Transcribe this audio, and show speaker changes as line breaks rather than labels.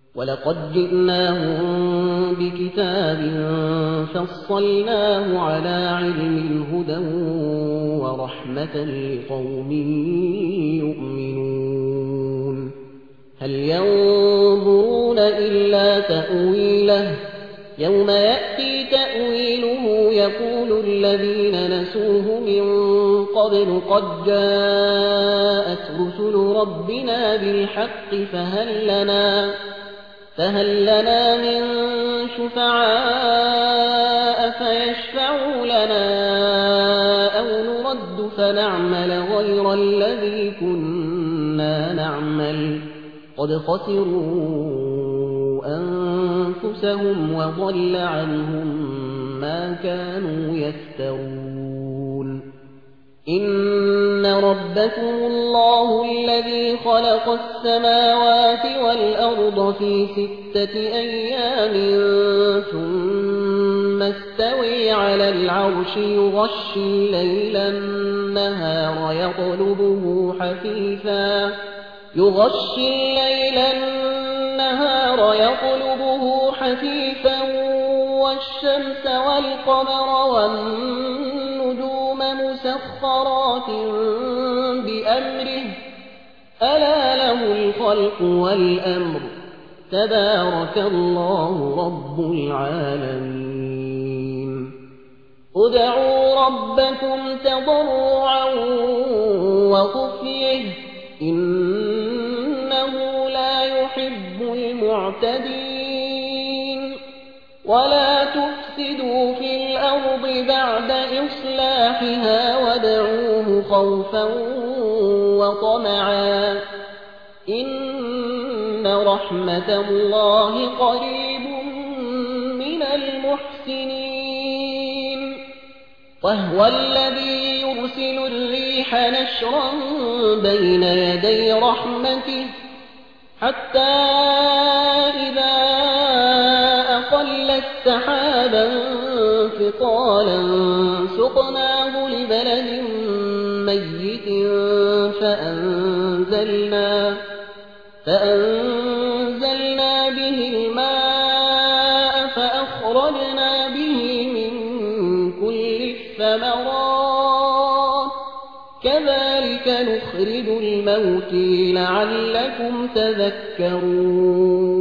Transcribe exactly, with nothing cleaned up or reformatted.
ولقد جئناهم بكتاب فصلناه على علم هدى ورحمة لقوم يؤمنون هل ينظرون إلا تأويله يوم يأتي تأويله يقول الذين نسوه من قبل قد جاءت رسل ربنا بالحق فهل لنا فهل لنا من شفعاء فيشفعوا لنا أو نرد فنعمل غير الذي كنا نعمل قد خسروا أنفسهم وضل عنهم ما كانوا يفترون إن ربكم الله الذي خلق السماوات والأرض في ستة أيام ثم استوي على العرش يغشي الليل النهار يطلبه حثيثا يغشي الليل النهار يطلبه حثيثا والشمس والقمر والنجوم مسخرات بأمره ألا له الخلق والأمر تبارك الله رب العالمين ادعوا ربكم تضرعا وخفيه إنه لا يحب المعتدين ولا تفسدوا في الأرض بعد إصلاحها وادعوه خوفا وطمعا إن رحمة الله قريب من المحسنين وهو الذي يرسل الريح نشرا بين يدي رحمته حتى إذا أقلت سحابا ثقالا سقناه لبلد ميت فأنزلنا, فأنزلنا به الماء فأخرجنا به من كل الثمرات كذلك نخرج الموتى لعلكم تذكرون